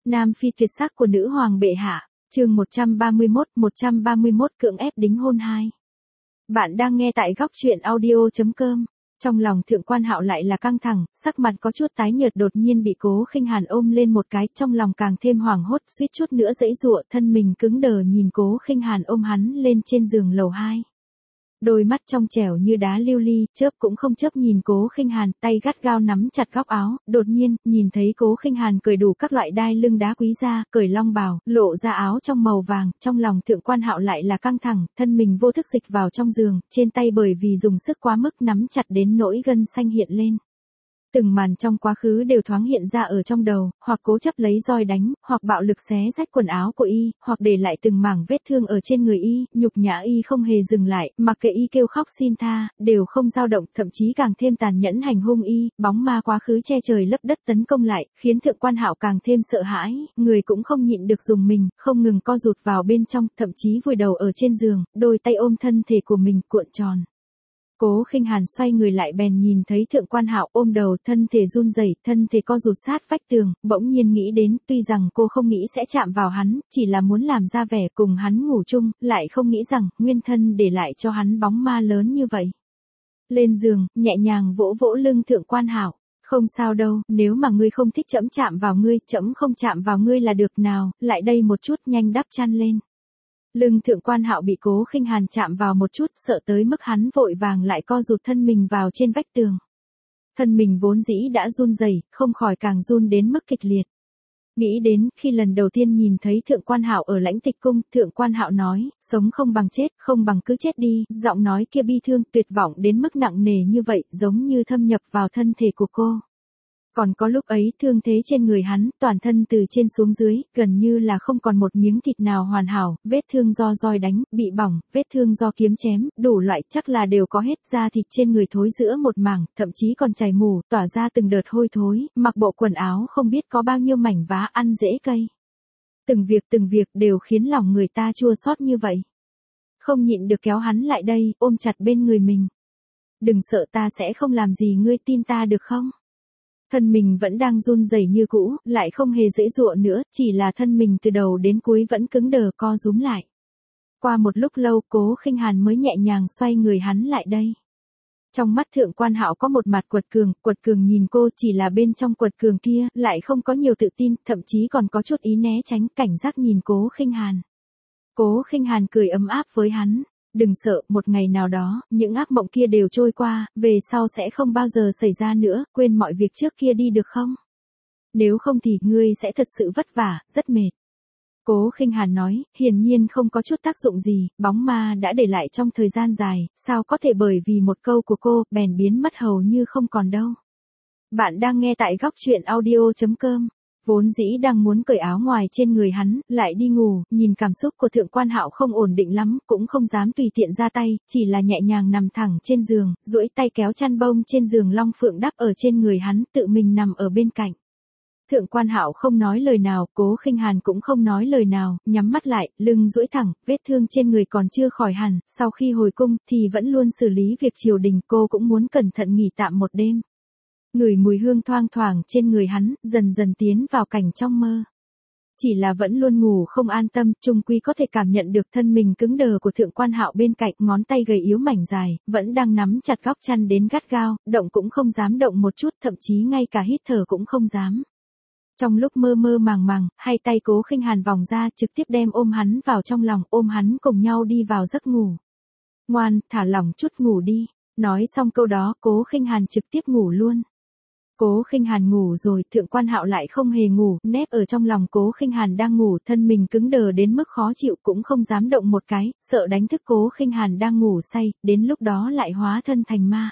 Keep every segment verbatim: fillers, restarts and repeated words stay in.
Nam phi tuyệt sắc của nữ hoàng bệ hạ, chương một trăm ba mươi mốt, một trăm ba mươi mốt cưỡng ép đính hôn hai. Bạn đang nghe tại góc truyện audio chấm com. Trong lòng Thượng Quan Hạo lại là căng thẳng, sắc mặt có chút tái nhợt, đột nhiên bị Cố Khinh Hàn ôm lên một cái, trong lòng càng thêm hoảng hốt, suýt chút nữa giãy giụa, thân mình cứng đờ nhìn Cố Khinh Hàn ôm hắn lên trên giường lầu hai. Đôi mắt trong trẻo như đá lưu ly, chớp cũng không chớp nhìn Cố Khinh Hàn, tay gắt gao nắm chặt góc áo, đột nhiên, nhìn thấy Cố Khinh Hàn cởi đủ các loại đai lưng đá quý ra, cởi long bào, lộ ra áo trong màu vàng, trong lòng Thượng Quan Hạo lại là căng thẳng, thân mình vô thức dịch vào trong giường, trên tay bởi vì dùng sức quá mức nắm chặt đến nỗi gân xanh hiện lên. Từng màn trong quá khứ đều thoáng hiện ra ở trong đầu, hoặc cố chấp lấy roi đánh, hoặc bạo lực xé rách quần áo của y, hoặc để lại từng mảng vết thương ở trên người y, nhục nhã y không hề dừng lại, mặc kệ y kêu khóc xin tha, đều không dao động, thậm chí càng thêm tàn nhẫn hành hung y, bóng ma quá khứ che trời lấp đất tấn công lại, khiến Thượng Quan Hạo càng thêm sợ hãi, người cũng không nhịn được dùng mình, không ngừng co rụt vào bên trong, thậm chí vùi đầu ở trên giường, đôi tay ôm thân thể của mình cuộn tròn. Cố Khinh Hàn xoay người lại bèn nhìn thấy Thượng Quan Hạo ôm đầu, thân thể run rẩy, thân thể co rụt sát vách tường, bỗng nhiên nghĩ đến, tuy rằng cô không nghĩ sẽ chạm vào hắn, chỉ là muốn làm ra vẻ cùng hắn ngủ chung, lại không nghĩ rằng, nguyên thân để lại cho hắn bóng ma lớn như vậy. Lên giường, nhẹ nhàng vỗ vỗ lưng Thượng Quan Hạo, không sao đâu, nếu mà ngươi không thích trẫm chạm vào ngươi, trẫm không chạm vào ngươi là được, nào, lại đây một chút, nhanh đắp chăn lên. Lưng Thượng Quan Hạo bị Cố Khinh Hàn chạm vào một chút, sợ tới mức hắn vội vàng lại co rụt thân mình vào trên vách tường. Thân mình vốn dĩ đã run rẩy, không khỏi càng run đến mức kịch liệt. Nghĩ đến, khi lần đầu tiên nhìn thấy Thượng Quan Hạo ở Lãnh Tịch Cung, Thượng Quan Hạo nói, sống không bằng chết, không bằng cứ chết đi, giọng nói kia bi thương, tuyệt vọng đến mức nặng nề như vậy, giống như thâm nhập vào thân thể của cô. Còn có lúc ấy, thương thế trên người hắn, toàn thân từ trên xuống dưới, gần như là không còn một miếng thịt nào hoàn hảo, vết thương do roi đánh, bị bỏng, vết thương do kiếm chém, đủ loại, chắc là đều có hết, da thịt trên người thối giữa một mảng, thậm chí còn chảy mủ, tỏa ra từng đợt hôi thối, mặc bộ quần áo không biết có bao nhiêu mảnh vá ăn dễ cây. Từng việc từng việc đều khiến lòng người ta chua xót như vậy. Không nhịn được kéo hắn lại đây, ôm chặt bên người mình. Đừng sợ, ta sẽ không làm gì ngươi, tin ta được không? Thân mình vẫn đang run rẩy như cũ, lại không hề dễ dụa nữa, chỉ là thân mình từ đầu đến cuối vẫn cứng đờ co rúm lại. Qua một lúc lâu, Cố Khinh Hàn mới nhẹ nhàng xoay người hắn lại đây. Trong mắt Thượng Quan Hạo có một mặt quật cường, quật cường nhìn cô, chỉ là bên trong quật cường kia, lại không có nhiều tự tin, thậm chí còn có chút ý né tránh, cảnh giác nhìn Cố Khinh Hàn. Cố Khinh Hàn cười ấm áp với hắn. Đừng sợ, một ngày nào đó, những ác mộng kia đều trôi qua, về sau sẽ không bao giờ xảy ra nữa, quên mọi việc trước kia đi được không? Nếu không thì ngươi sẽ thật sự vất vả, rất mệt. Cố Khinh Hàn nói, hiển nhiên không có chút tác dụng gì, bóng ma đã để lại trong thời gian dài, sao có thể bởi vì một câu của cô, bèn biến mất hầu như không còn đâu. Bạn đang nghe tại góc truyện audio chấm com. Vốn dĩ đang muốn cởi áo ngoài trên người hắn, lại đi ngủ, nhìn cảm xúc của Thượng Quan Hạo không ổn định lắm, cũng không dám tùy tiện ra tay, chỉ là nhẹ nhàng nằm thẳng trên giường, duỗi tay kéo chăn bông trên giường long phượng đắp ở trên người hắn, tự mình nằm ở bên cạnh. Thượng Quan Hạo không nói lời nào, Cố Khinh Hàn cũng không nói lời nào, nhắm mắt lại, lưng duỗi thẳng, vết thương trên người còn chưa khỏi hẳn, sau khi hồi cung thì vẫn luôn xử lý việc triều đình, cô cũng muốn cẩn thận nghỉ tạm một đêm. Ngửi mùi hương thoang thoảng trên người hắn, dần dần tiến vào cảnh trong mơ. Chỉ là vẫn luôn ngủ không an tâm, chung quy có thể cảm nhận được thân mình cứng đờ của Thượng Quan Hạo bên cạnh, ngón tay gầy yếu mảnh dài, vẫn đang nắm chặt góc chăn đến gắt gao, động cũng không dám động một chút, thậm chí ngay cả hít thở cũng không dám. Trong lúc mơ mơ màng màng, hai tay Cố Khinh Hàn vòng ra, trực tiếp đem ôm hắn vào trong lòng, ôm hắn cùng nhau đi vào giấc ngủ. Ngoan, thả lỏng chút, ngủ đi. Nói xong câu đó, Cố Khinh Hàn trực tiếp ngủ luôn. Cố Khinh Hàn ngủ rồi, Thượng Quan Hạo lại không hề ngủ, nép ở trong lòng Cố Khinh Hàn đang ngủ, thân mình cứng đờ đến mức khó chịu, cũng không dám động một cái, sợ đánh thức Cố Khinh Hàn đang ngủ say, đến lúc đó lại hóa thân thành ma.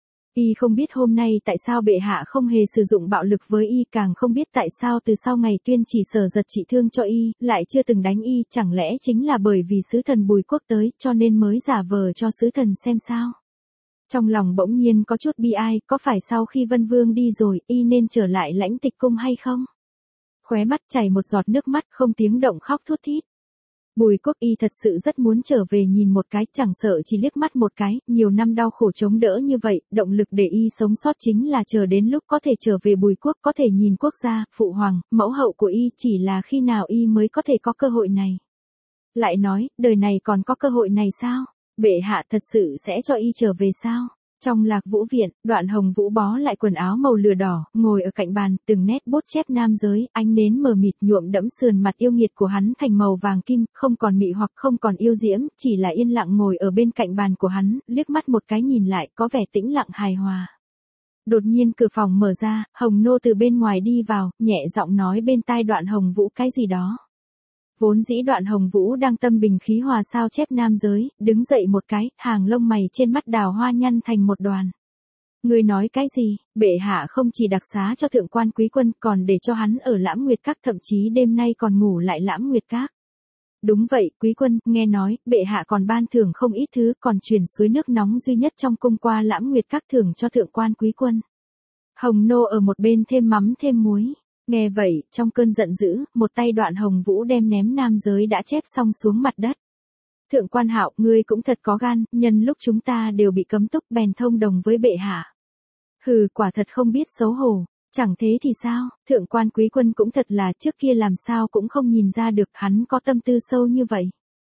Y không biết hôm nay tại sao bệ hạ không hề sử dụng bạo lực với y, càng không biết tại sao từ sau ngày tuyên chỉ Sở Giật trị thương cho y, lại chưa từng đánh y, chẳng lẽ chính là bởi vì sứ thần Bùi Quốc tới, cho nên mới giả vờ cho sứ thần xem sao? Trong lòng bỗng nhiên có chút bi ai, có phải sau khi Vân Vương đi rồi, y nên trở lại Lãnh Tịch Cung hay không? Khóe mắt chảy một giọt nước mắt, không tiếng động khóc thút thít. Bùi Quốc Y thật sự rất muốn trở về nhìn một cái, chẳng sợ chỉ liếc mắt một cái, nhiều năm đau khổ chống đỡ như vậy, động lực để y sống sót chính là chờ đến lúc có thể trở về Bùi Quốc, có thể nhìn quốc gia, phụ hoàng, mẫu hậu của y, chỉ là khi nào y mới có thể có cơ hội này. Lại nói, đời này còn có cơ hội này sao? Bệ hạ thật sự sẽ cho y trở về sao? Trong Lạc Vũ viện, Đoạn Hồng Vũ bó lại quần áo màu lửa đỏ, ngồi ở cạnh bàn, từng nét bút chép nam giới, ánh nến mờ mịt nhuộm đẫm sườn mặt yêu nghiệt của hắn thành màu vàng kim, không còn mị hoặc không còn yêu diễm, chỉ là yên lặng ngồi ở bên cạnh bàn của hắn, liếc mắt một cái nhìn lại, có vẻ tĩnh lặng hài hòa. Đột nhiên cửa phòng mở ra, Hồng Nô từ bên ngoài đi vào, nhẹ giọng nói bên tai Đoạn Hồng Vũ cái gì đó. Vốn dĩ Đoạn Hồng Vũ đang tâm bình khí hòa sao chép nam giới, đứng dậy một cái, hàng lông mày trên mắt đào hoa nhăn thành một đoàn. Ngươi nói cái gì? Bệ hạ không chỉ đặc xá cho thượng quan quý quân, còn để cho hắn ở Lãm Nguyệt Các, thậm chí đêm nay còn ngủ lại Lãm Nguyệt Các. Đúng vậy, quý quân, nghe nói, bệ hạ còn ban thưởng không ít thứ, còn truyền suối nước nóng duy nhất trong cung qua Lãm Nguyệt Các thưởng cho thượng quan quý quân. Hồng Nô ở một bên thêm mắm thêm muối. Nghe vậy, trong cơn giận dữ, một tay Đoạn Hồng Vũ đem ném nam giới đã chép xong xuống mặt đất. Thượng quan Hạo, ngươi cũng thật có gan, nhân lúc chúng ta đều bị cấm túc bèn thông đồng với bệ hạ. Hừ, quả thật không biết xấu hổ. Chẳng thế thì sao, thượng quan quý quân cũng thật là trước kia làm sao cũng không nhìn ra được hắn có tâm tư sâu như vậy.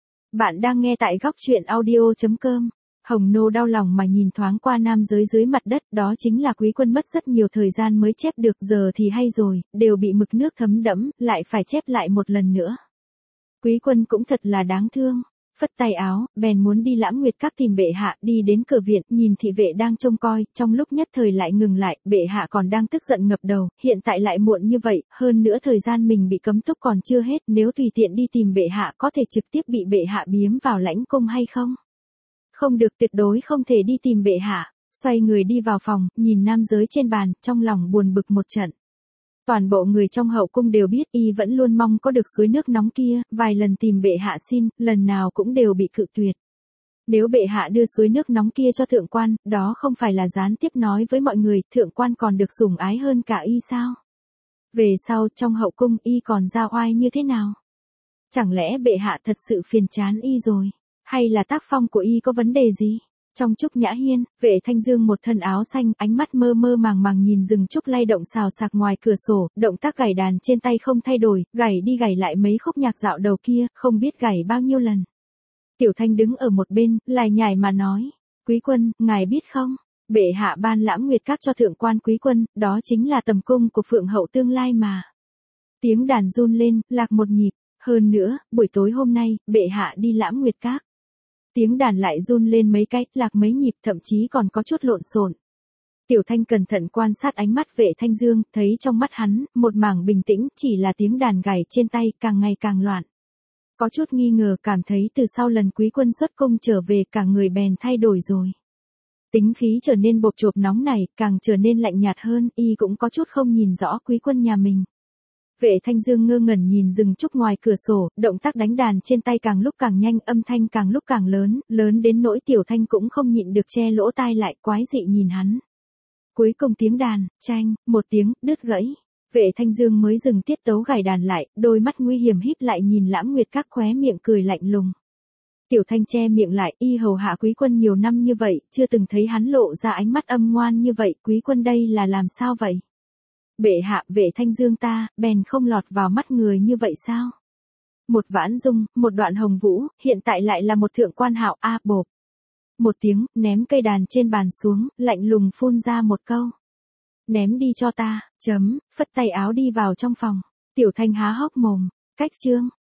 Bạn đang nghe tại góc truyện audio chấm com. Hồng Nô đau lòng mà nhìn thoáng qua nam giới dưới mặt đất, đó chính là quý quân mất rất nhiều thời gian mới chép được, giờ thì hay rồi, đều bị mực nước thấm đẫm, lại phải chép lại một lần nữa. Quý quân cũng thật là đáng thương. Phất tay áo, bèn muốn đi Lãm Nguyệt Các tìm bệ hạ, đi đến cửa viện, nhìn thị vệ đang trông coi, trong lúc nhất thời lại ngừng lại, bệ hạ còn đang tức giận ngập đầu, hiện tại lại muộn như vậy, hơn nữa thời gian mình bị cấm túc còn chưa hết, nếu tùy tiện đi tìm bệ hạ có thể trực tiếp bị bệ hạ biếm vào lãnh cung hay không? Không được, tuyệt đối không thể đi tìm bệ hạ. Xoay người đi vào phòng, nhìn nam giới trên bàn, trong lòng buồn bực một trận. Toàn bộ người trong hậu cung đều biết y vẫn luôn mong có được suối nước nóng kia, vài lần tìm bệ hạ xin, lần nào cũng đều bị cự tuyệt. Nếu bệ hạ đưa suối nước nóng kia cho thượng quan, đó không phải là gián tiếp nói với mọi người, thượng quan còn được sủng ái hơn cả y sao? Về sau, trong hậu cung y còn ra oai như thế nào? Chẳng lẽ bệ hạ thật sự phiền chán y rồi? Hay là tác phong của y có vấn đề gì? Trong Trúc Nhã Hiên, Vệ Thanh Dương một thân áo xanh, ánh mắt mơ mơ màng màng nhìn rừng trúc lay động xào xạc ngoài cửa sổ, động tác gảy đàn trên tay không thay đổi, gảy đi gảy lại mấy khúc nhạc dạo đầu kia, không biết gảy bao nhiêu lần. Tiểu Thanh đứng ở một bên, lải nhải mà nói, quý quân, ngài biết không, bệ hạ ban Lãm Nguyệt Các cho thượng quan quý quân, đó chính là tầm cung của Phượng hậu tương lai mà. Tiếng đàn run lên, lạc một nhịp, hơn nữa, buổi tối hôm nay, bệ hạ đi Lãm Nguyệt Các. Tiếng đàn lại run lên mấy cái, lạc mấy nhịp, thậm chí còn có chút lộn xộn. Tiểu Thanh cẩn thận quan sát ánh mắt Vệ Thanh Dương, thấy trong mắt hắn, một mảng bình tĩnh, chỉ là tiếng đàn gảy trên tay, càng ngày càng loạn. Có chút nghi ngờ, cảm thấy từ sau lần quý quân xuất cung trở về, cả người bèn thay đổi rồi. Tính khí trở nên bộp chộp nóng này, càng trở nên lạnh nhạt hơn, y cũng có chút không nhìn rõ quý quân nhà mình. Vệ Thanh Dương ngơ ngẩn nhìn rừng trúc ngoài cửa sổ, động tác đánh đàn trên tay càng lúc càng nhanh, âm thanh càng lúc càng lớn, lớn đến nỗi Tiểu Thanh cũng không nhịn được che lỗ tai lại, quái dị nhìn hắn. Cuối cùng tiếng đàn, chanh, một tiếng, đứt gãy. Vệ Thanh Dương mới dừng tiết tấu gảy đàn lại, đôi mắt nguy hiểm híp lại nhìn Lãm Nguyệt Các, khóe miệng cười lạnh lùng. Tiểu Thanh che miệng lại, y hầu hạ quý quân nhiều năm như vậy, chưa từng thấy hắn lộ ra ánh mắt âm ngoan như vậy, quý quân đây là làm sao vậy? Bệ hạ, Vệ Thanh Dương ta, bèn không lọt vào mắt người như vậy sao? Một Vãn Dung, một Đoạn Hồng Vũ, hiện tại lại là một Thượng quan Hạo, a bộp. Một tiếng, ném cây đàn trên bàn xuống, lạnh lùng phun ra một câu. Ném đi cho ta, chấm, phất tay áo đi vào trong phòng. Tiểu Thanh há hốc mồm, cách chương.